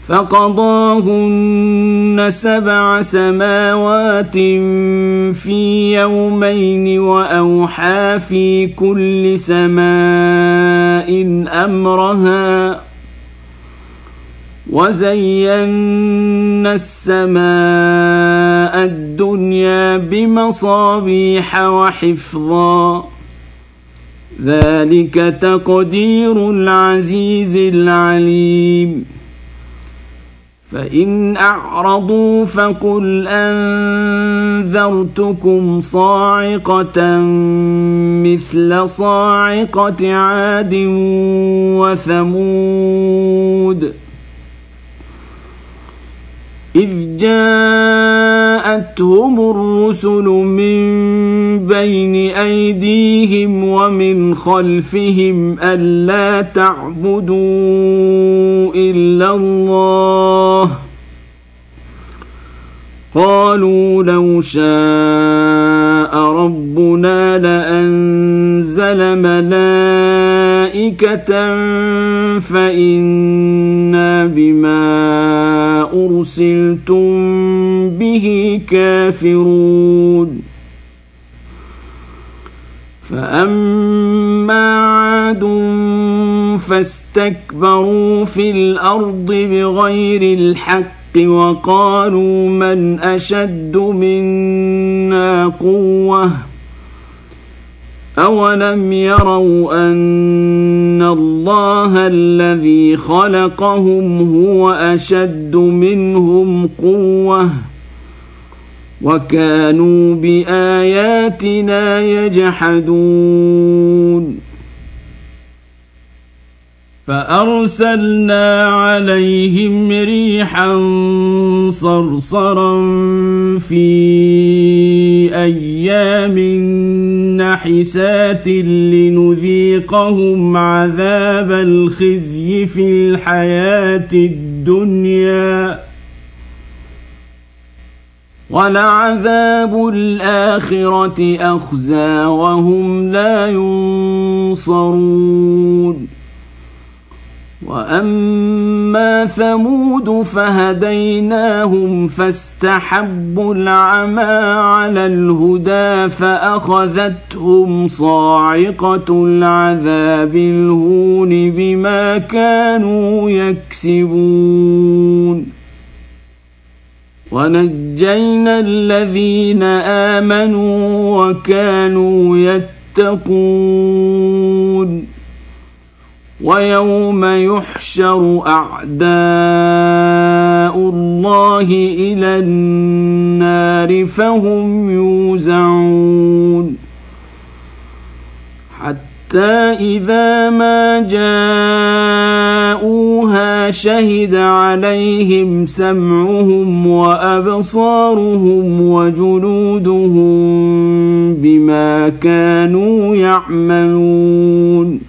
فقضاهن 7 سماوات في يومين وأوحى في كل سماء أمرها وزينا السماء الدنيا بمصابيح وحفظا ذلك تقدير العزيز العليم فإن أعرضوا فقل أنذرتكم صاعقة مثل صاعقة عاد وثمود إذ جاءتهم الرسل من بين أيديهم ومن خلفهم ألا تعبدوا إلا الله قالوا لو شاء ربنا لأنزل ملائكة فإنا بما أرسلتم به كافرون فأما عاد فاستكبروا في الأرض بغير الحق وقالوا من أشد منا قوة أولم يروا أن الله الذي خلقهم هو أشد منهم قوة وكانوا بآياتنا يجحدون فأرسلنا عليهم ريحا صرصرا في أيام نحسات لنذيقهم عذاب الخزي في الحياة الدنيا ولعذاب الآخرة أخزى وهم لا ينصرون وأما ثمود فهديناهم فاستحبوا العمى على الهدى فأخذتهم صاعقة العذاب الهون بما كانوا يكسبون ونجينا الذين آمنوا وكانوا يتقون ويوم يحشر أعداء الله إلى النار فهم يوزعون حتى إذا ما جاءوها شهد عليهم سمعهم وأبصارهم وجلودهم بما كانوا يعملون